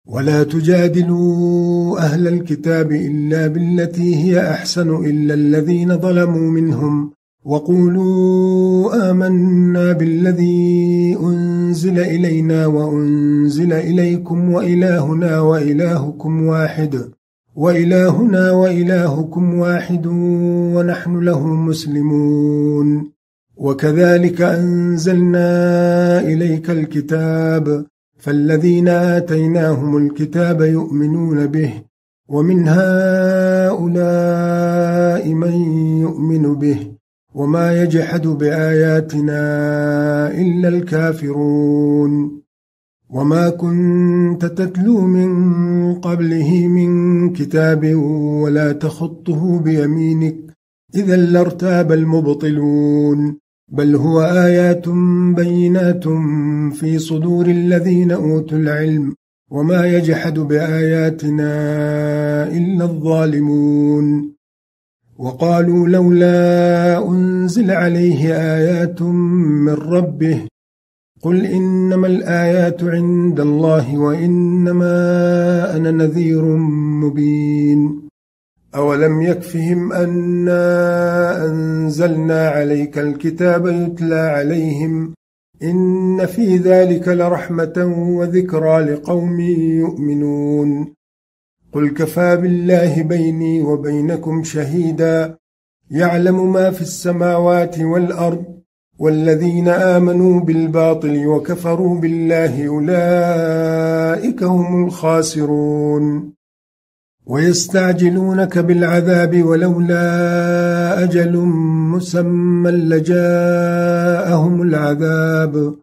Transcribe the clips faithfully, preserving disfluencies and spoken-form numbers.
ولا تجادلوا أهل الكتاب إلا بالتي هي أحسن إلا الذين ظلموا منهم، وقولوا آمنا بالذي أنزل إلينا وأنزل إليكم وإلهنا وإلهكم واحد وإلهنا وإلهكم واحد ونحن له مسلمون. وكذلك أنزلنا إليك الكتاب، فالذين آتيناهم الكتاب يؤمنون به، ومن هؤلاء من يؤمن به، وما يجحد بآياتنا إلا الكافرون. وما كنت تتلو من قبله من كتاب ولا تخطه بيمينك، إذا لارتاب المبطلون، بل هو آيات بينات في صدور الذين أوتوا العلم، وما يجحد بآياتنا إلا الظالمون. وقالوا لولا أنزل عليه آيات من ربه، قل إنما الآيات عند الله وإنما أنا نذير مبين. أولم يكفهم أنا أنزلنا عليك الكتاب يتلى عليهم، إن في ذلك لرحمة وذكرى لقوم يؤمنون. قل كفى بالله بيني وبينكم شهيدا، يعلم ما في السماوات والأرض، والذين آمنوا بالباطل وكفروا بالله أولئك هم الخاسرون. ويستعجلونك بالعذاب ولولا أجل مسمى لجاءهم العذاب،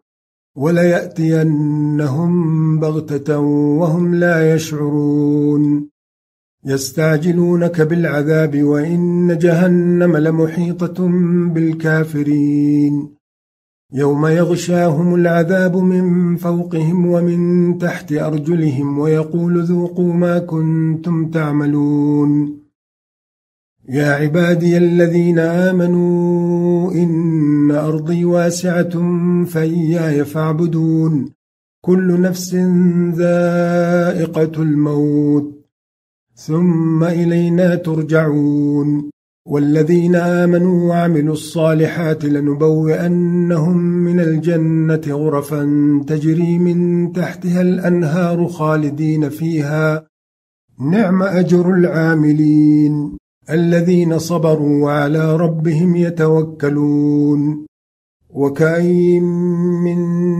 وليأتينهم بغتة وهم لا يشعرون. يستعجلونك بالعذاب وإن جهنم لمحيطة بالكافرين، يوم يغشاهم العذاب من فوقهم ومن تحت أرجلهم ويقول ذوقوا ما كنتم تعملون. يا عبادي الذين آمنوا إن أرضي واسعة فإياي فاعبدون، كل نفس ذائقة الموت ثم إلينا ترجعون. والذين آمنوا وعملوا الصالحات لنبوئنهم من الجنة غرفا تجري من تحتها الأنهار خالدين فيها، نعم أجر العاملين الذين صبروا وعلى ربهم يتوكلون. وكأين من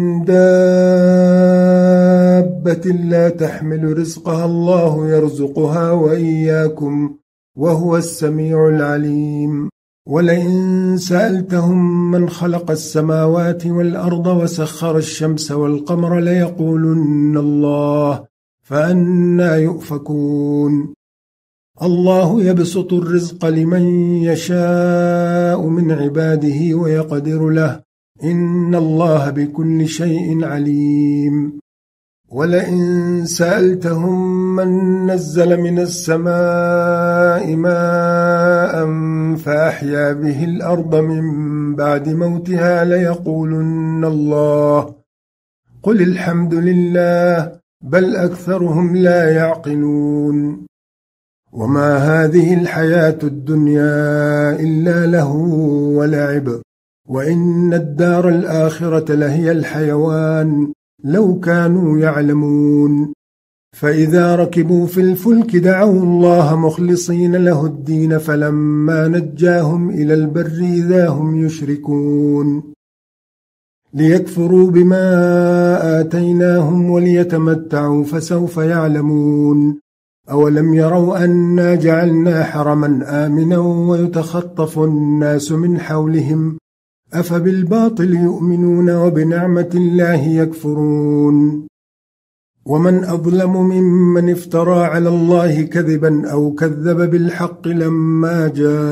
دابة لا تحمل رزقها الله يرزقها وإياكم وهو السميع العليم. ولئن سألتهم من خلق السماوات والأرض وسخر الشمس والقمر ليقولن الله، فأنى يؤفكون. الله يبسط الرزق لمن يشاء من عباده ويقدر له، إن الله بكل شيء عليم. ولئن سألتهم من نزل من السماء ماء فأحيا به الأرض من بعد موتها ليقولن الله، قل الحمد لله، بل أكثرهم لا يعقلون. وما هذه الحياة الدنيا إلا لهو ولعب، وإن الدار الآخرة لهي الحيوان لو كانوا يعلمون. فإذا ركبوا في الفلك دعوا الله مخلصين له الدين، فلما نجاهم إلى البر إذا هم يشركون، ليكفروا بما آتيناهم وليتمتعوا فسوف يعلمون. أولم يروا أنا جعلنا حرما آمنا ويتخطف الناس من حولهم، أفبالباطل يؤمنون وبنعمة الله يكفرون. ومن أظلم ممن افترى على الله كذبا أو كذب بالحق لما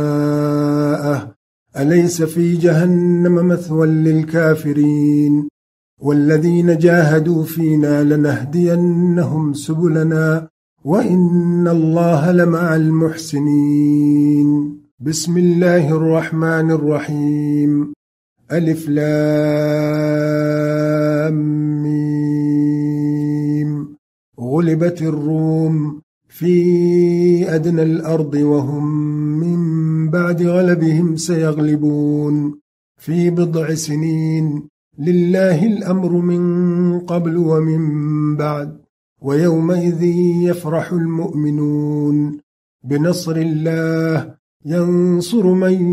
جاءه، أليس في جهنم مثوى للكافرين؟ والذين جاهدوا فينا لنهدينهم سبلنا وإن الله لمع المحسنين. بسم الله الرحمن الرحيم. ألف لام ميم. غلبت الروم في أدنى الأرض وهم من بعد غلبهم سيغلبون في بضع سنين لله الأمر من قبل ومن بعد ويومئذ يفرح المؤمنون بنصر الله ينصر من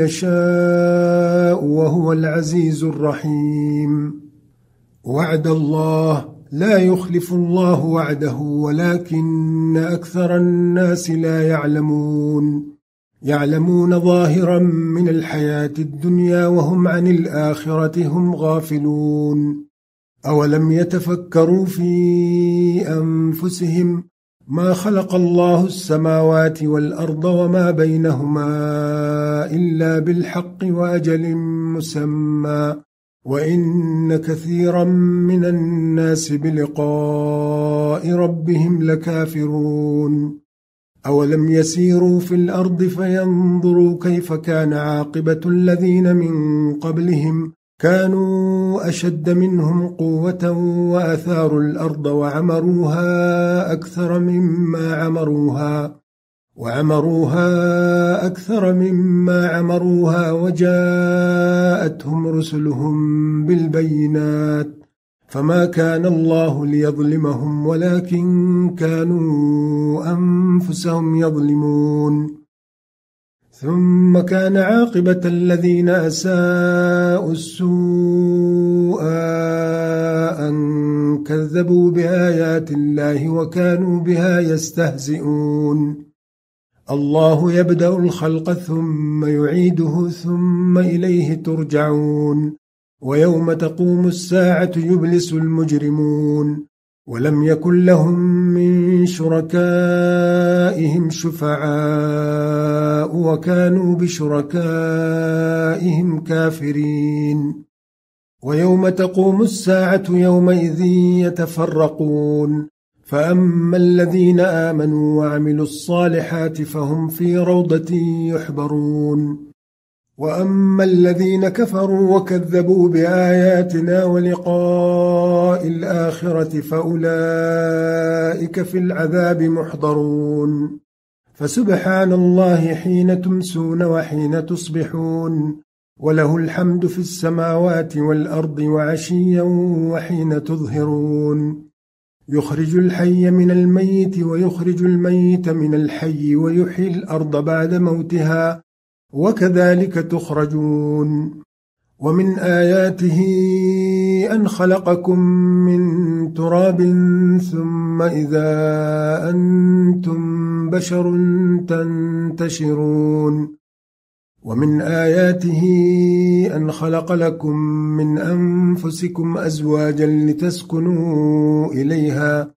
يشاء وهو العزيز الرحيم وعد الله لا يخلف الله وعده ولكن أكثر الناس لا يعلمون يعلمون ظاهرا من الحياة الدنيا وهم عن الآخرة هم غافلون أولم يتفكروا في أنفسهم ما خلق الله السماوات والأرض وما بينهما إلا بالحق وأجل مسمى وإن كثيرا من الناس بلقاء ربهم لكافرون أولم يسيروا في الأرض فينظروا كيف كان عاقبة الذين من قبلهم كانوا أشد منهم قوة وأثاروا الأرض وعمروها أكثر مما عمروها وعمروها أكثر مما عمروها وجاءتهم رسلهم بالبينات فما كان الله ليظلمهم ولكن كانوا أنفسهم يظلمون ثم كان عاقبة الذين أساءوا السوء أن كذبوا بآيات الله وكانوا بها يستهزئون الله يبدأ الخلق ثم يعيده ثم إليه ترجعون ويوم تقوم الساعة يبلس المجرمون ولم يكن لهم من شركائهم شفعاء وكانوا بشركائهم كافرين ويوم تقوم الساعة يومئذ يتفرقون فأما الذين آمنوا وعملوا الصالحات فهم في روضة يحبرون وأما الذين كفروا وكذبوا بآياتنا ولقاء الآخرة فأولئك في العذاب محضرون فسبحان الله حين تمسون وحين تصبحون وله الحمد في السماوات والأرض وعشيا وحين تظهرون يخرج الحي من الميت ويخرج الميت من الحي ويحيي الأرض بعد موتها وكذلك تخرجون ومن آياته أن خلقكم من تراب ثم إذا أنتم بشر تنتشرون ومن آياته أن خلق لكم من أنفسكم أزواجا لتسكنوا إليها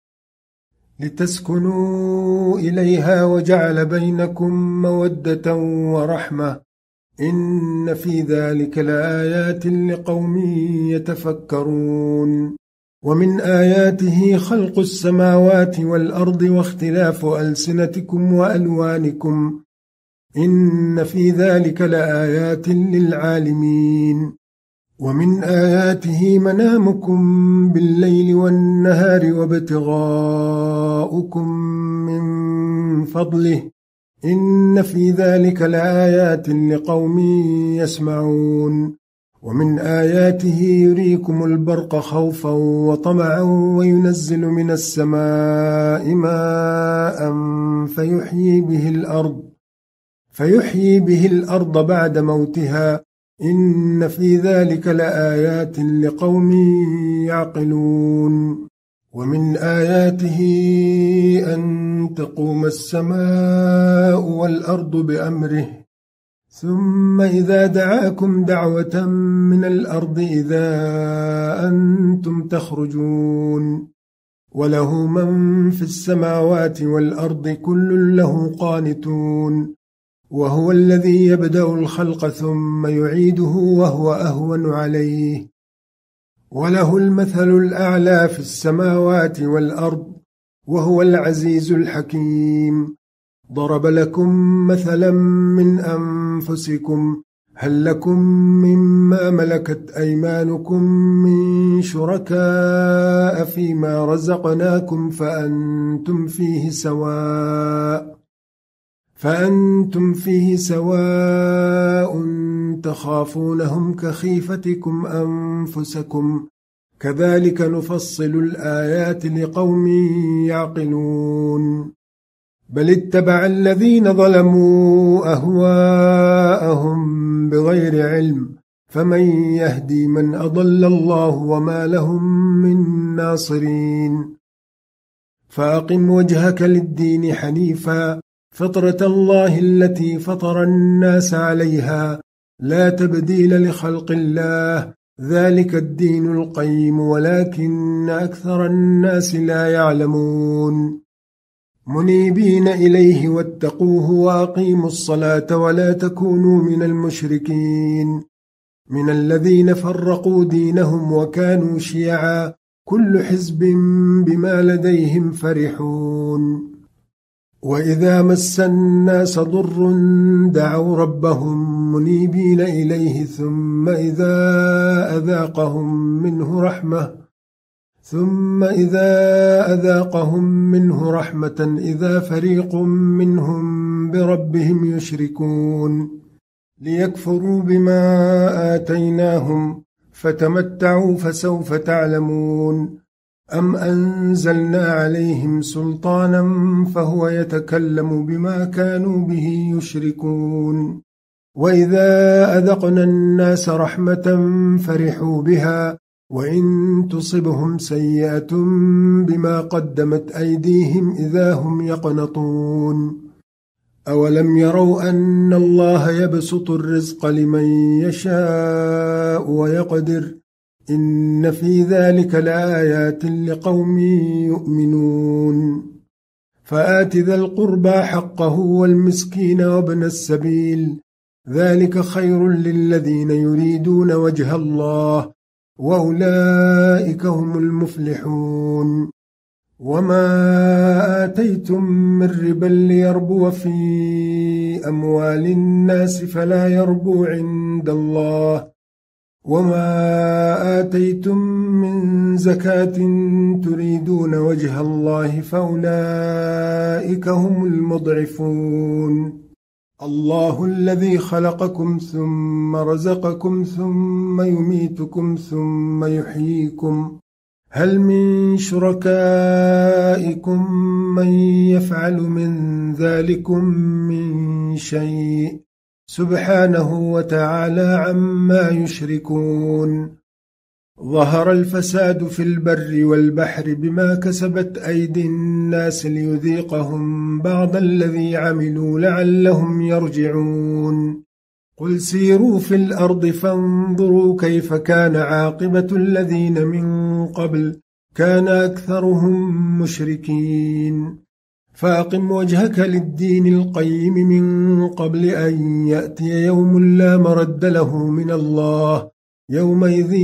لتسكنوا إليها وجعل بينكم مودة ورحمة إن في ذلك لآيات لقوم يتفكرون ومن آياته خلق السماوات والأرض واختلاف ألسنتكم وألوانكم إن في ذلك لآيات للعالمين ومن آياته منامكم بالليل والنهار وابتغاؤكم من فضله إن في ذلك لآيات لقوم يسمعون ومن آياته يريكم البرق خوفا وطمعا وينزل من السماء ماء فيحيي به الأرض فيحيي به الأرض بعد موتها إن في ذلك لآيات لقوم يعقلون ومن آياته أن تقوم السماء والأرض بأمره ثم إذا دعاكم دعوة من الأرض إذا أنتم تخرجون وله من في السماوات والأرض كل له قانتون وهو الذي يبدأ الخلق ثم يعيده وهو أهون عليه وله المثل الأعلى في السماوات والأرض وهو العزيز الحكيم ضرب لكم مثلا من أنفسكم هل لكم مما ملكت أيمانكم من شركاء فيما رزقناكم فأنتم فيه سواء فأنتم فيه سواء تخافونهم كخيفتكم أنفسكم كذلك نفصل الآيات لقوم يعقلون بل اتبع الذين ظلموا أهواءهم بغير علم فمن يهدي من أضل الله وما لهم من ناصرين فأقم وجهك للدين حنيفا فطرة الله التي فطر الناس عليها لا تبديل لخلق الله ذلك الدين القيم ولكن أكثر الناس لا يعلمون منيبين إليه واتقوه وأقيموا الصلاة ولا تكونوا من المشركين من الذين فرقوا دينهم وكانوا شيعا كل حزب بما لديهم فرحون وإذا مس الناس ضر دعوا ربهم منيبين إليه ثم إذا أذاقهم منه رحمة ثم إذا أذاقهم منه رحمة إذا فريق منهم بربهم يشركون ليكفروا بما آتيناهم فتمتعوا فسوف تعلمون أم أنزلنا عليهم سلطانا فهو يتكلم بما كانوا به يشركون وإذا أذقنا الناس رحمة فرحوا بها وإن تصبهم سيئة بما قدمت أيديهم إذا هم يقنطون أولم يروا أن الله يبسط الرزق لمن يشاء ويقدر إن في ذلك لآيات لقوم يؤمنون فآت ذا القربى حقه والمسكين وابن السبيل ذلك خير للذين يريدون وجه الله وأولئك هم المفلحون وما آتيتم من ربا ليربو في أموال الناس فلا يربو عند الله وما آتيتم من زكاة تريدون وجه الله فأولئك هم المضعفون الله الذي خلقكم ثم رزقكم ثم يميتكم ثم يحييكم هل من شركائكم من يفعل من ذلكم من شيء سبحانه وتعالى عما يشركون ظهر الفساد في البر والبحر بما كسبت أيدي الناس ليذيقهم بعض الذي عملوا لعلهم يرجعون قل سيروا في الأرض فانظروا كيف كان عاقبة الذين من قبل كان أكثرهم مشركين فأقم وجهك للدين القيم من قبل أن يأتي يوم لا مرد له من الله يومئذ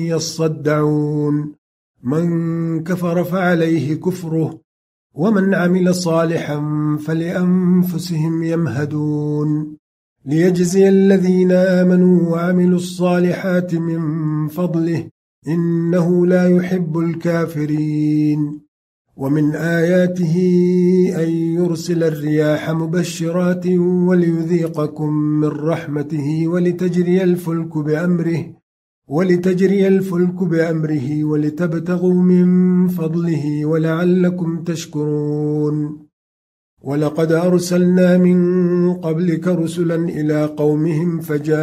يصدعون من كفر فعليه كفره ومن عمل صالحا فلأنفسهم يمهدون ليجزي الذين آمنوا وعملوا الصالحات من فضله إنه لا يحب الكافرين ومن آياته أن يرسل الرياح مبشرات وليذيقكم من رحمته ولتجري الفلك بأمره ولتجري الفلك بأمره ولتبتغوا من فضله ولعلكم تشكرون ولقد أرسلنا من قبلك رسلا إلى قومهم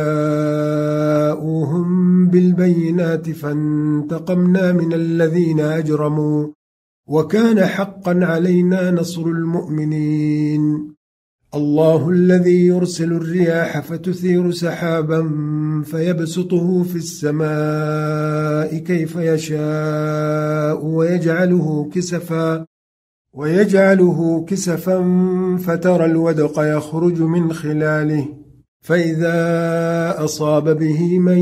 فجاءوهم بالبينات فانتقمنا من الذين أجرموا وكان حقا علينا نصر المؤمنين الله الذي يرسل الرياح فتثير سحابا فيبسطه في السماء كيف يشاء ويجعله كسفا ويجعله كسفا فترى الودق يخرج من خلاله فإذا أصاب به من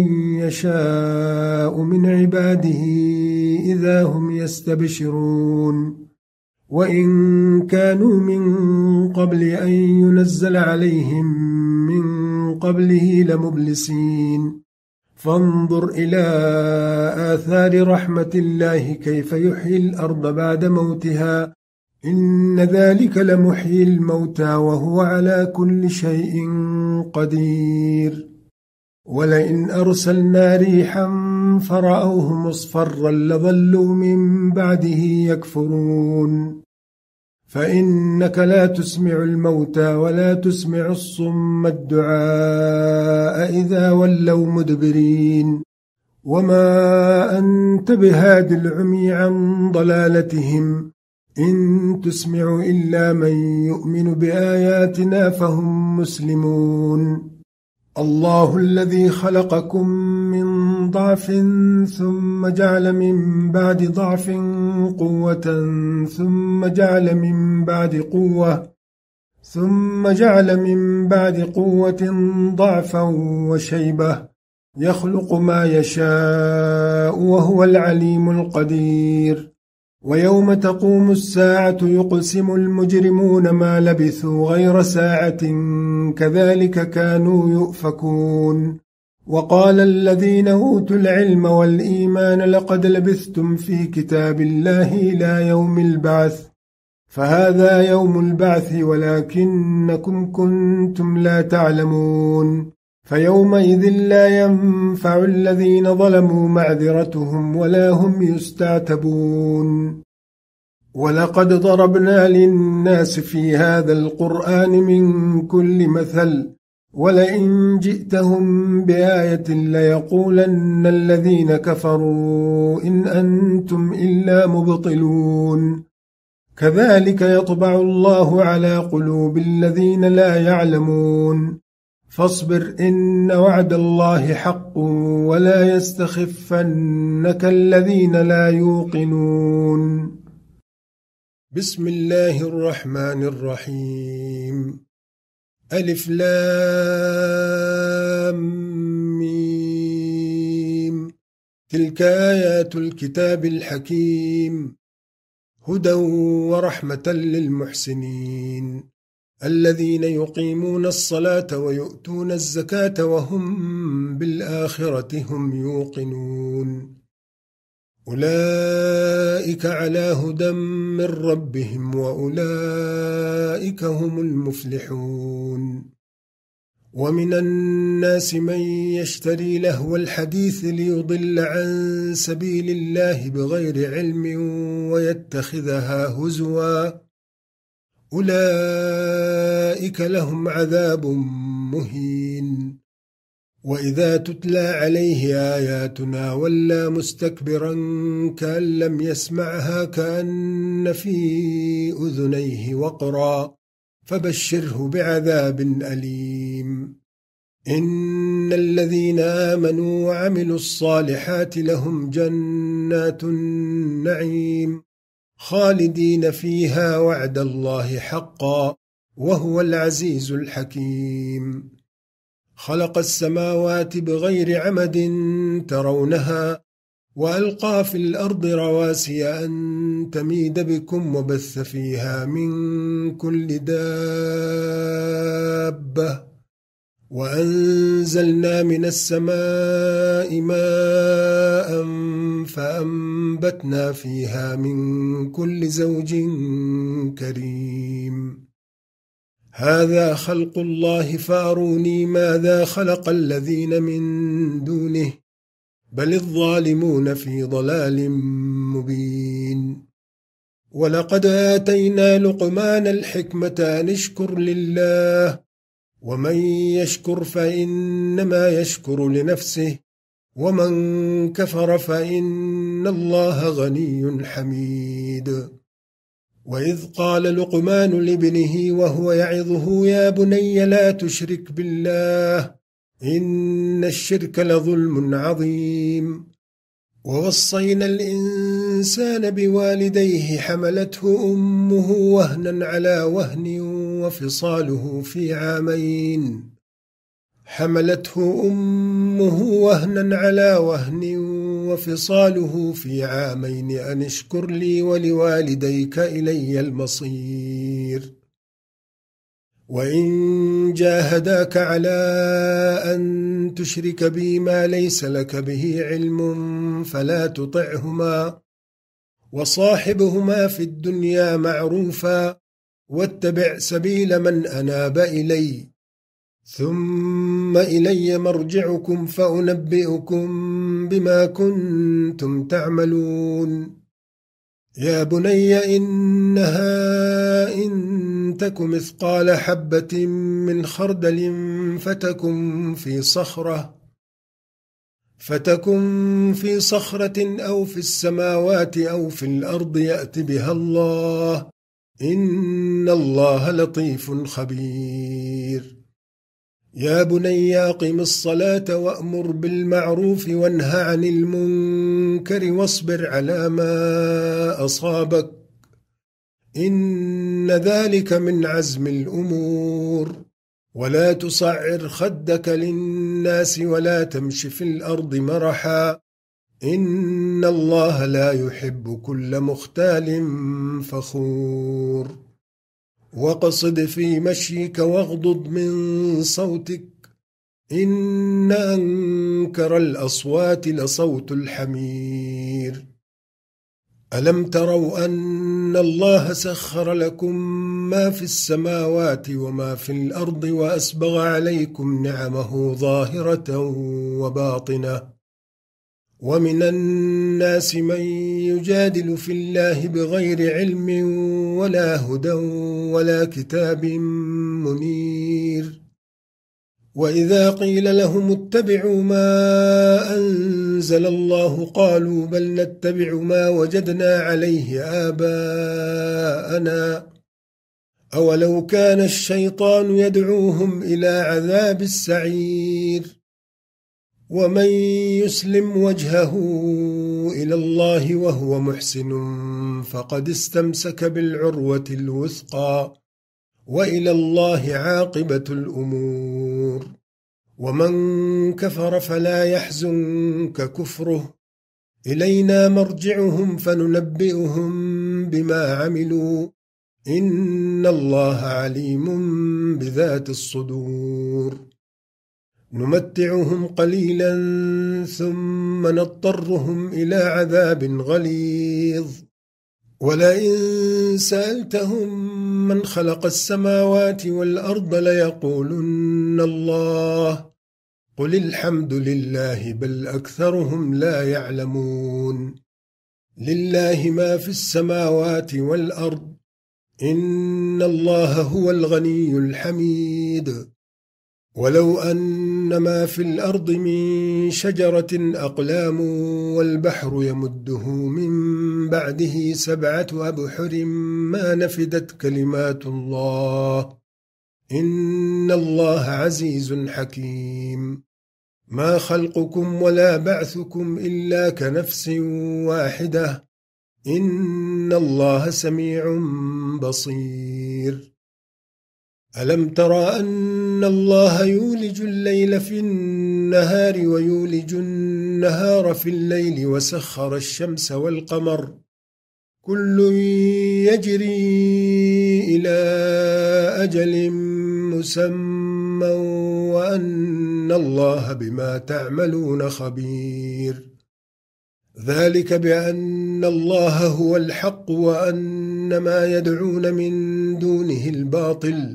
يشاء من عباده إذا هم يستبشرون وإن كانوا من قبل أن ينزل عليهم من قبله لمبلسين فانظر إلى آثار رحمة الله كيف يحيي الأرض بعد موتها إن ذلك لمحيي الموتى وهو على كل شيء قدير ولئن أرسلنا ريحا فرأوه مصفرا لظلوا من بعده يكفرون فإنك لا تسمع الموتى ولا تسمع الصم الدعاء إذا ولوا مدبرين وما أنت بهاد العمي عن ضلالتهم إن تسمع إلا من يؤمن بآياتنا فهم مسلمون الله الذي خلقكم من ضعف ثم جعل من بعد ضعف قوة ثم جعل من بعد قوة ثم جعل من بعد قوة ضعفا وشيبة يخلق ما يشاء وهو العليم القدير ويوم تقوم الساعة يقسم المجرمون ما لبثوا غير ساعة كذلك كانوا يؤفكون وقال الذين أوتوا العلم والإيمان لقد لبثتم في كتاب الله إلى يوم البعث فهذا يوم البعث ولكنكم كنتم لا تعلمون فيومئذ لا ينفع الذين ظلموا معذرتهم ولا هم يستعتبون ولقد ضربنا للناس في هذا القرآن من كل مثل ولئن جئتهم بآية ليقولن الذين كفروا إن أنتم إلا مبطلون كذلك يطبع الله على قلوب الذين لا يعلمون فاصبر إن وعد الله حق ولا يستخفنك الذين لا يوقنون بسم الله الرحمن الرحيم ألف لام ميم تلك آيات الكتاب الحكيم هدى ورحمة للمحسنين الذين يقيمون الصلاة ويؤتون الزكاة وهم بالآخرة هم يوقنون أولئك على هدى من ربهم وأولئك هم المفلحون ومن الناس من يشتري لهو الحديث ليضل عن سبيل الله بغير علم ويتخذها هزوا أولئك لهم عذاب مهين وإذا تتلى عليه آياتنا ولى مستكبرا كأن لم يسمعها كأن في أذنيه وقرا فبشره بعذاب أليم إن الذين آمنوا وعملوا الصالحات لهم جنات النعيم خالدين فيها وعد الله حقا وهو العزيز الحكيم خلق السماوات بغير عمد ترونها وألقى في الأرض رواسي أن تميد بكم وبث فيها من كل دابة وأنزلنا من السماء ماء فأنبتنا فيها من كل زوج كريم هذا خلق الله فاروني ماذا خلق الذين من دونه بل الظالمون في ضلال مبين ولقد آتينا لقمان الحكمة أن اشكر لله ومن يشكر فإنما يشكر لنفسه ومن كفر فإن الله غني حميد وإذ قال لقمان لابنه وهو يعظه يا بني لا تشرك بالله إن الشرك لظلم عظيم ووصينا الإنسان بوالديه حملته أمه وهنا على وهن وفصاله في عامين حملته أمه وهنا على وهن وفصاله في عامين أن اشكر لي ولوالديك إلي المصير وإن جاهداك على أن تشرك بي ما ليس لك به علم فلا تطعهما، وصاحبهما في الدنيا معروفا، واتبع سبيل من أناب إلي، ثم إلي مرجعكم فأنبئكم بما كنتم تعملون. يا بني إنها إن تك مثقال حبة من خردل فتكن في صخرة فتكن في صخرة أو في السماوات أو في الأرض يأت بها الله، إن الله لطيف خبير. يا بني أقم الصلاة وأمر بالمعروف وانه عن المنكر واصبر على ما أصابك، إن ذلك من عزم الأمور. ولا تصعر خدك للناس ولا تمش في الأرض مرحا، إن الله لا يحب كل مختال فخور. واقصد في مشيك واغضض من صوتك، إن أنكر الأصوات لصوت الحمير. ألم تروا أن الله سخر لكم ما في السماوات وما في الأرض وأسبغ عليكم نعمه ظاهرة وباطنة، ومن الناس من يجادل في الله بغير علم ولا هدى ولا كتاب منير. وإذا قيل لهم اتبعوا ما أنزل الله قالوا بل نتبع ما وجدنا عليه آباءنا، أولو كان الشيطان يدعوهم إلى عذاب السعير. ومن يسلم وجهه إلى الله وهو محسن فقد استمسك بالعروة الوثقى، وإلى الله عاقبة الأمور. ومن كفر فلا يحزنك كفره، إلينا مرجعهم فننبئهم بما عملوا، إن الله عليم بذات الصدور. نمتعهم قليلا ثم نضطرهم إلى عذاب غليظ، ولئن سألتهم من خلق السماوات والأرض ليقولن الله، قل الحمد لله بل أكثرهم لا يعلمون. لله ما في السماوات والأرض، إن الله هو الغني الحميد. ولو أن ما في الأرض من شجرة أقلام والبحر يمده من بعده سبعة أبحر ما نفدت كلمات الله، إن الله عزيز حكيم. ما خلقكم ولا بعثكم إلا كنفس واحدة، إن الله سميع بصير. ألم ترى أن الله يولج الليل في النهار ويولج النهار في الليل وسخر الشمس والقمر كل يجري إلى أجل مسمى وأن الله بما تعملون خبير. ذلك بأن الله هو الحق وأن ما يدعون من دونه الباطل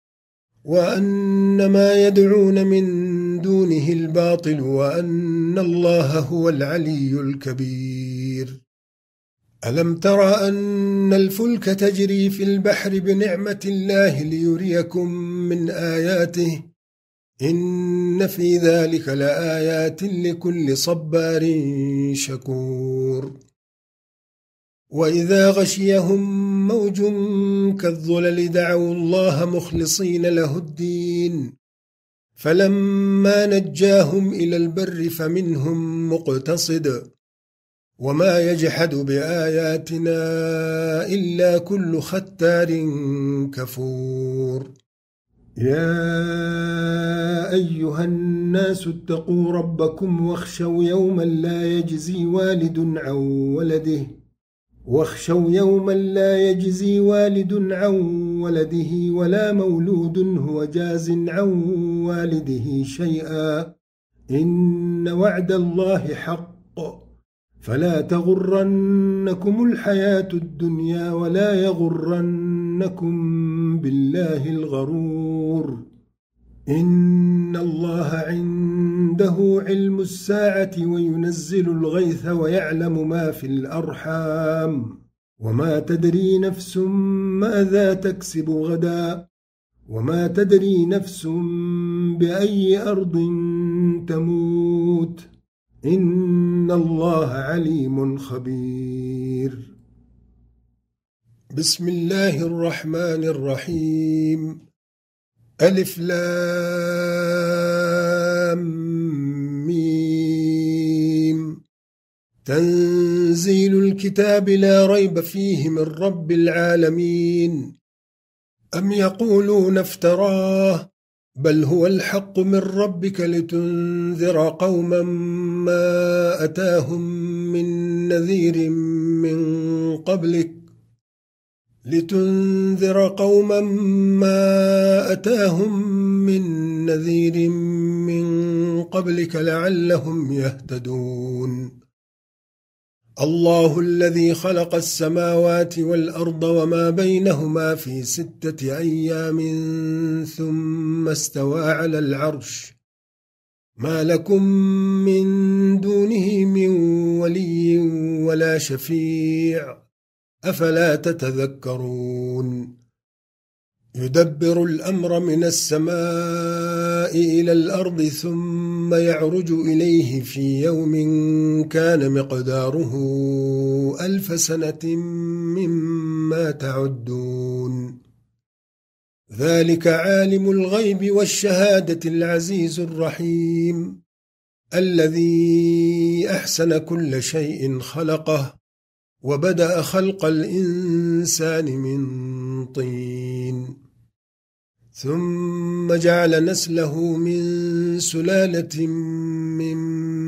وأن ما يدعون من دونه الباطل وأن الله هو العلي الكبير. ألم تر أن الفلك تجري في البحر بنعمة الله ليريكم من آياته، إن في ذلك لآيات لكل صبار شكور. وإذا غشيهم موج كالظلل دعوا الله مخلصين له الدين، فلما نجاهم إلى البر فمنهم مقتصد، وما يجحد بآياتنا إلا كل ختار كفور. يا أيها الناس اتقوا ربكم واخشوا يوما لا يجزي والد عن ولده واخشوا يوما لا يجزي والد عن ولده ولا مولود هو جاز عن والده شيئا إن وعد الله حق فلا تغرنكم الحياة الدنيا ولا يغرنكم بالله الغرور إن الله عنده علم الساعة وينزل الغيث ويعلم ما في الأرحام وما تدري نفس ماذا تكسب غدا وما تدري نفس بأي أرض تموت إن الله عليم خبير. بسم الله الرحمن الرحيم. ألف لام ميم. تنزيل الكتاب لا ريب فيه من رب العالمين. أم يقولون افتراه بل هو الحق من ربك لتنذر قوما ما أتاهم من نذير من قبلك لتنذر قوما ما أتاهم من نذير من قبلك لعلهم يهتدون. الله الذي خلق السماوات والأرض وما بينهما في ستة أيام ثم استوى على العرش ما لكم من دونه من ولي ولا شفيع أفلا تتذكرون. يدبر الأمر من السماء إلى الأرض ثم يعرج إليه في يوم كان مقداره ألف سنة مما تعدون. ذلك عالم الغيب والشهادة العزيز الرحيم الذي أحسن كل شيء خلقه وبدأ خلق الإنسان من طين ثم جعل نسله من سلالة من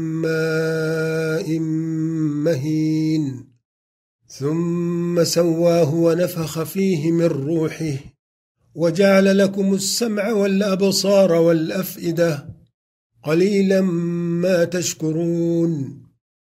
ماء مهين ثم سواه ونفخ فيه من روحه وجعل لكم السمع والأبصار والأفئدة قليلا ما تشكرون.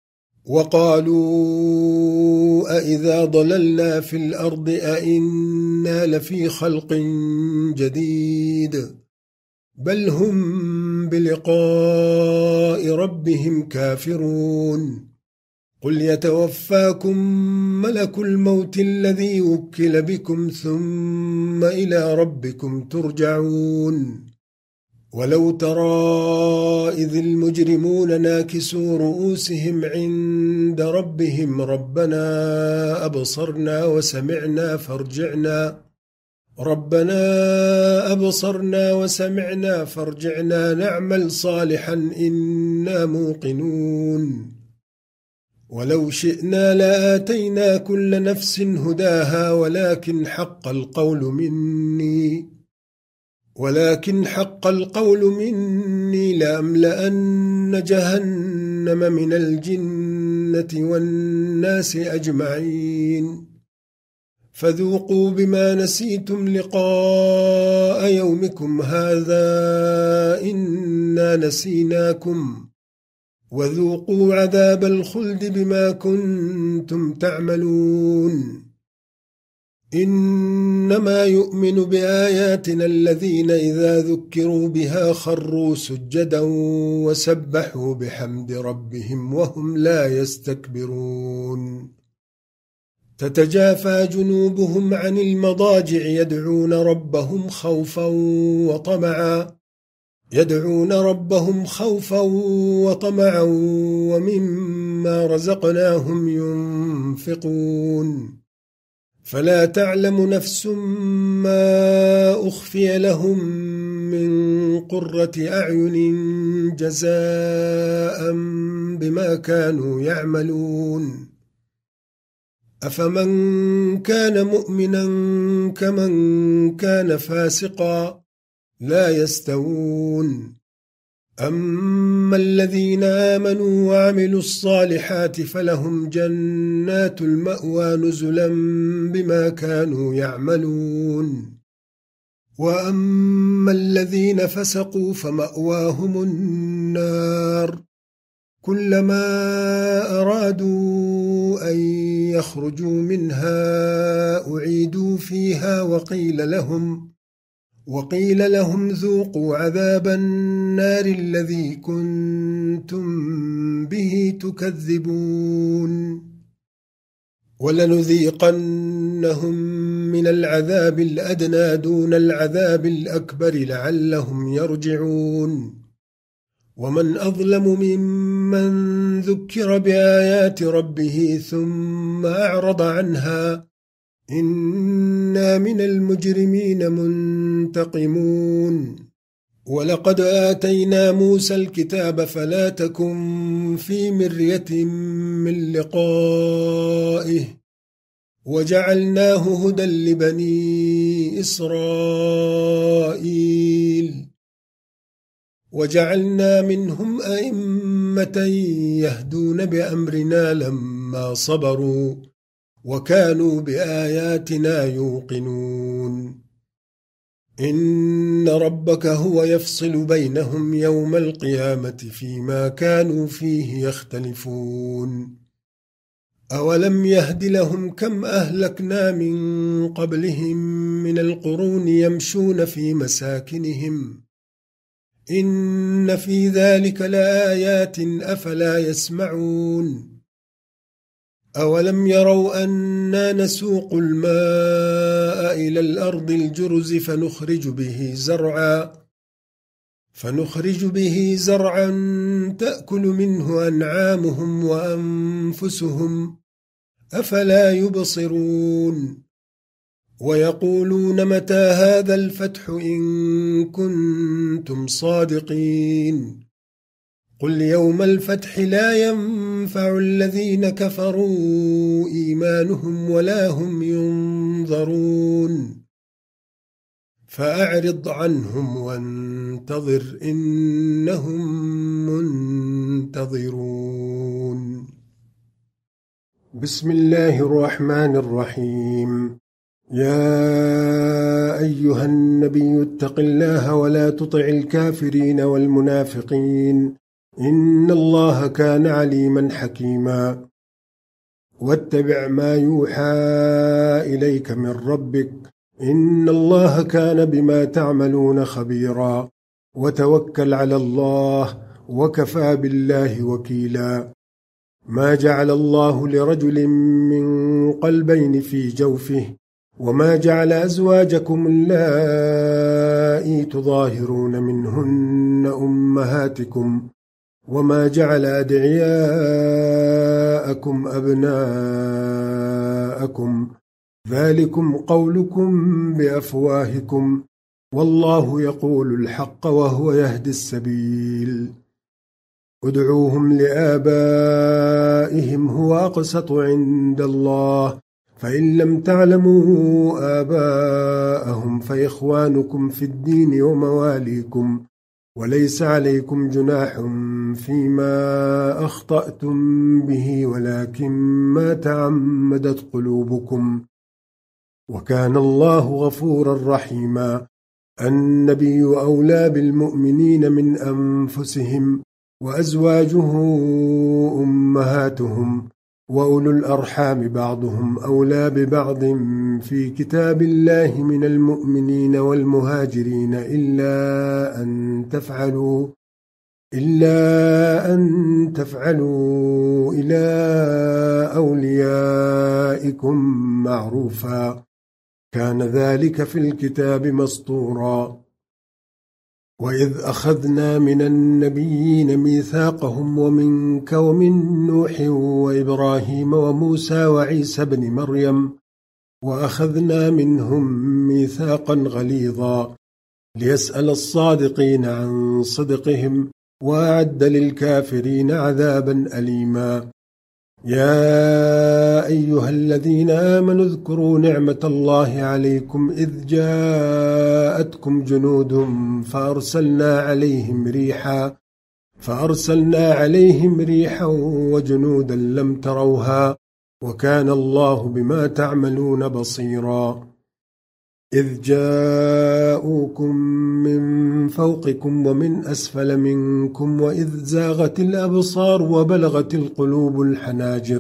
وقالوا أإذا ضللنا في الأرض أإنا لفي خلق جديد بل هم بلقاء ربهم كافرون. قل يتوفاكم ملك الموت الذي وكل بكم ثم إلى ربكم ترجعون. ولو ترى إذ المجرمون ناكسوا رؤوسهم عند ربهم ربنا أبصرنا وسمعنا فارجعنا ربنا أبصرنا وسمعنا فارجعنا نعمل صالحا إنا موقنون. ولو شئنا لآتينا كل نفس هداها ولكن حق القول مني ولكن حق القول مني لأملأن جهنم من الجنة والناس أجمعين. فذوقوا بما نسيتم لقاء يومكم هذا إنا نسيناكم وذوقوا عذاب الخلد بما كنتم تعملون. إنما يؤمن بآياتنا الذين إذا ذكروا بها خروا سجدا وسبحوا بحمد ربهم وهم لا يستكبرون. تتجافى جنوبهم عن المضاجع يدعون ربهم خوفا وطمعا يدعون ربهم خوفا وطمعا ومما رزقناهم ينفقون. فلا تعلم نفس ما أخفي لهم من قرة أعين جزاء بما كانوا يعملون. أفمن كان مؤمنا كمن كان فاسقا لا يستوون. أما الذين آمنوا وعملوا الصالحات فلهم جنات المأوى نزلا بما كانوا يعملون. وأما الذين فسقوا فمأواهم النار كلما أرادوا أن يخرجوا منها أعيدوا فيها وقيل لهم وقيل لهم ذوقوا عذاب النار الذي كنتم به تكذبون. ولنذيقنهم من العذاب الأدنى دون العذاب الأكبر لعلهم يرجعون. ومن أظلم ممن ذكر بآيات ربه ثم أعرض عنها إنا من المجرمين منتقمون. ولقد آتينا موسى الكتاب فلا تكن في مرية من لقائه وجعلناه هدى لبني إسرائيل وجعلنا منهم أئمة يهدون بأمرنا لما صبروا وكانوا بآياتنا يوقنون. إن ربك هو يفصل بينهم يوم القيامة فيما كانوا فيه يختلفون. أولم يهد لهم كم أهلكنا من قبلهم من القرون يمشون في مساكنهم إن في ذلك لآيات أفلا يسمعون. أولم يروا أنا نسوق الماء إلى الأرض الجرز فنخرج به زرعا فنخرج به زرعا تأكل منه أنعامهم وأنفسهم أفلا يبصرون. ويقولون متى هذا الفتح إن كنتم صادقين قل يوم الفتح لا ينفع الذين كفروا إيمانهم ولا هم ينظرون. فأعرض عنهم وانتظر إنهم منتظرون. بسم الله الرحمن الرحيم. يا أيها النبي اتق الله ولا تطع الكافرين والمنافقين إن الله كان عليما حكيما. واتبع ما يوحى إليك من ربك إن الله كان بما تعملون خبيرا. وتوكل على الله وكفى بالله وكيلا. ما جعل الله لرجل من قلبين في جوفه وما جعل أزواجكم اللائي تظاهرون منهن أمهاتكم وما جعل أدعياءكم أبناءكم ذلكم قولكم بأفواهكم والله يقول الحق وهو يهدي السبيل. ادعوهم لآبائهم هو أقسط عند الله فإن لم تعلموا آباءهم فإخوانكم في الدين ومواليكم وليس عليكم جناح فيما أخطأتم به ولكن ما تعمدت قلوبكم وكان الله غفورا رحيما. النبي أولى بالمؤمنين من أنفسهم وأزواجه أمهاتهم وأولو الأرحام بعضهم أولى ببعض في كتاب الله من المؤمنين والمهاجرين إلا أن تفعلوا إلا أن تفعلوا إلى أوليائكم معروفا كان ذلك في الكتاب مسطورا. وإذ أخذنا من النبيين ميثاقهم ومنك ومن نوح وإبراهيم وموسى وعيسى بن مريم وأخذنا منهم ميثاقا غليظا ليسأل الصادقين عن صدقهم وأعد للكافرين عذابا أليما. يا أيها الذين آمنوا اذكروا نعمة الله عليكم إذ جاءتكم جنود فأرسلنا عليهم ريحا فأرسلنا عليهم ريحا وجنودا لم تروها وكان الله بما تعملون بصيرا إذ جاءوكم من فوقكم ومن أسفل منكم وإذ زاغت الأبصار وبلغت القلوب الحناجر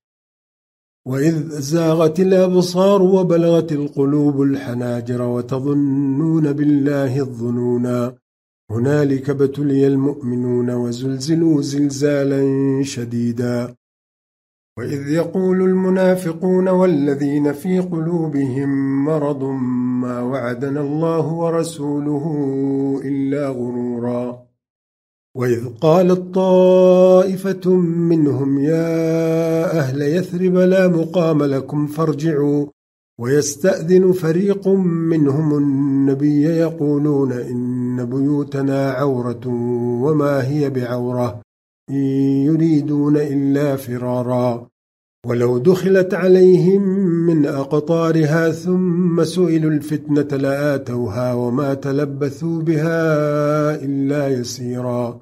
وإذ زاغت الأبصار وبلغت القلوب الحناجر وتظنون بالله الظنونا هنالك ابتلي المؤمنون وزلزلوا زلزالا شديدا وإذ يقول المنافقون والذين في قلوبهم مرض ما وعدنا الله ورسوله إلا غرورا وإذ قالت طائفة منهم يا أهل يثرب لا مقام لكم فارجعوا ويستأذن فريق منهم النبي يقولون إن بيوتنا عورة وما هي بعورة إن يريدون إلا فرارا ولو دخلت عليهم من أقطارها ثم سئلوا الفتنة لآتوها وما تلبثوا بها إلا يسيرا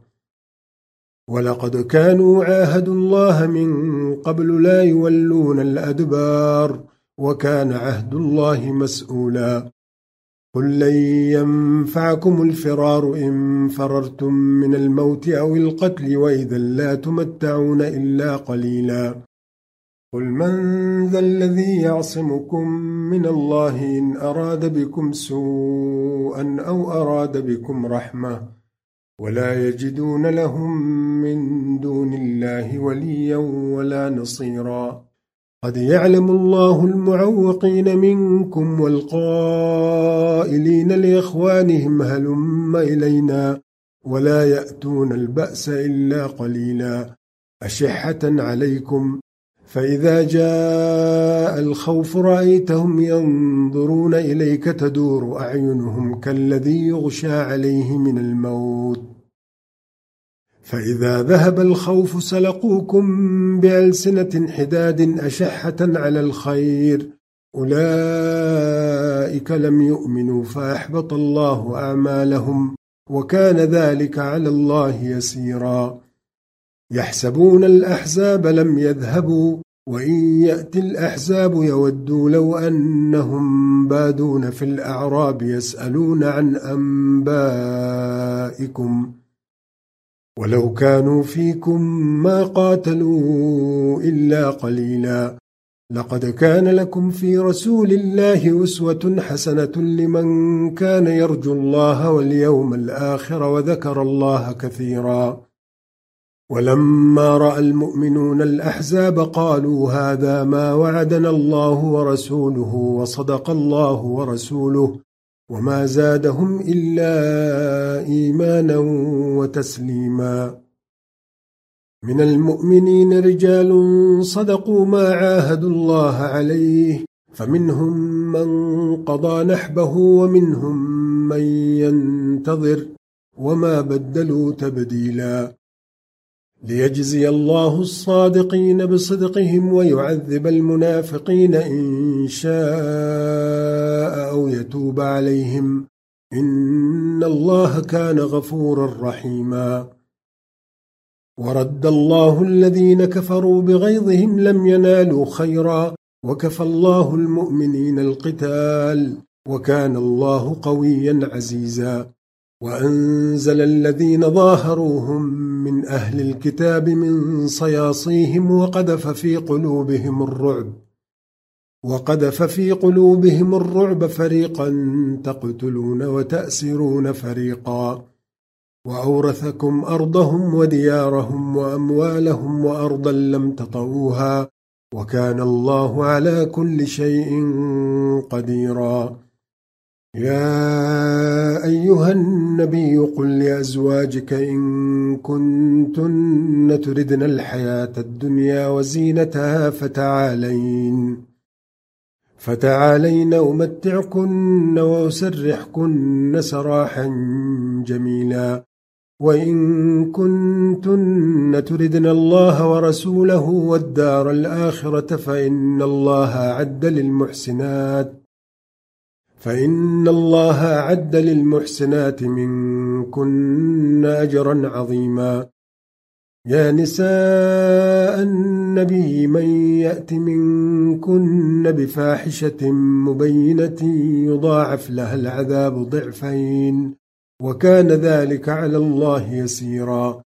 ولقد كانوا عاهدوا الله من قبل لا يولون الأدبار وكان عهد الله مسؤولا قل لن ينفعكم الفرار إن فررتم من الموت أو القتل وإذا لا تمتعون إلا قليلا قل من ذا الذي يعصمكم من الله إن أراد بكم سوءا أو أراد بكم رحمة ولا يجدون لهم من دون الله وليا ولا نصيرا قد يعلم الله المعوقين منكم والقائلين لإخوانهم هلم إلينا ولا يأتون البأس إلا قليلا أشحة عليكم فإذا جاء الخوف رأيتهم ينظرون إليك تدور أعينهم كالذي يغشى عليه من الموت فإذا ذهب الخوف سلقوكم بألسنة حداد أشحة على الخير أولئك لم يؤمنوا فأحبط الله أعمالهم وكان ذلك على الله يسيرا يحسبون الأحزاب لم يذهبوا وإن يأتي الأحزاب يودوا لو أنهم بادون في الأعراب يسألون عن أنبائكم ولو كانوا فيكم ما قاتلوا إلا قليلا لقد كان لكم في رسول الله أسوة حسنة لمن كان يرجو الله واليوم الآخر وذكر الله كثيرا ولما رأى المؤمنون الأحزاب قالوا هذا ما وعدنا الله ورسوله وصدق الله ورسوله وما زادهم إلا إيمانا وتسليما من المؤمنين رجال صدقوا ما عاهدوا الله عليه فمنهم من قضى نحبه ومنهم من ينتظر وما بدلوا تبديلا ليجزي الله الصادقين بصدقهم ويعذب المنافقين إن شاء أو يتوب عليهم إن الله كان غفورا رحيما ورد الله الذين كفروا بغيظهم لم ينالوا خيرا وكفى الله المؤمنين القتال وكان الله قويا عزيزا وأنزل الذين ظاهروهم من أهل الكتاب من صياصيهم وقذف في قلوبهم الرعب وقذف في قلوبهم الرعب فريقا تقتلون وتأسرون فريقا وأورثكم أرضهم وديارهم وأموالهم وأرضا لم تطئوها وكان الله على كل شيء قديرا يا أيها النبي قل لأزواجك إن كنتن تردن الحياة الدنيا وزينتها فتعالين فتعالين أمتعكن وأسرحكن سراحا جميلا وإن كنتن تردن الله ورسوله والدار الآخرة فإن الله أعد للمحسنات فإن الله أعد للمحسنات منكن أجرا عظيما. يا نساء النبي من يأت منكن بفاحشة مبينة يضاعف لها العذاب ضعفين وكان ذلك على الله يسيرا.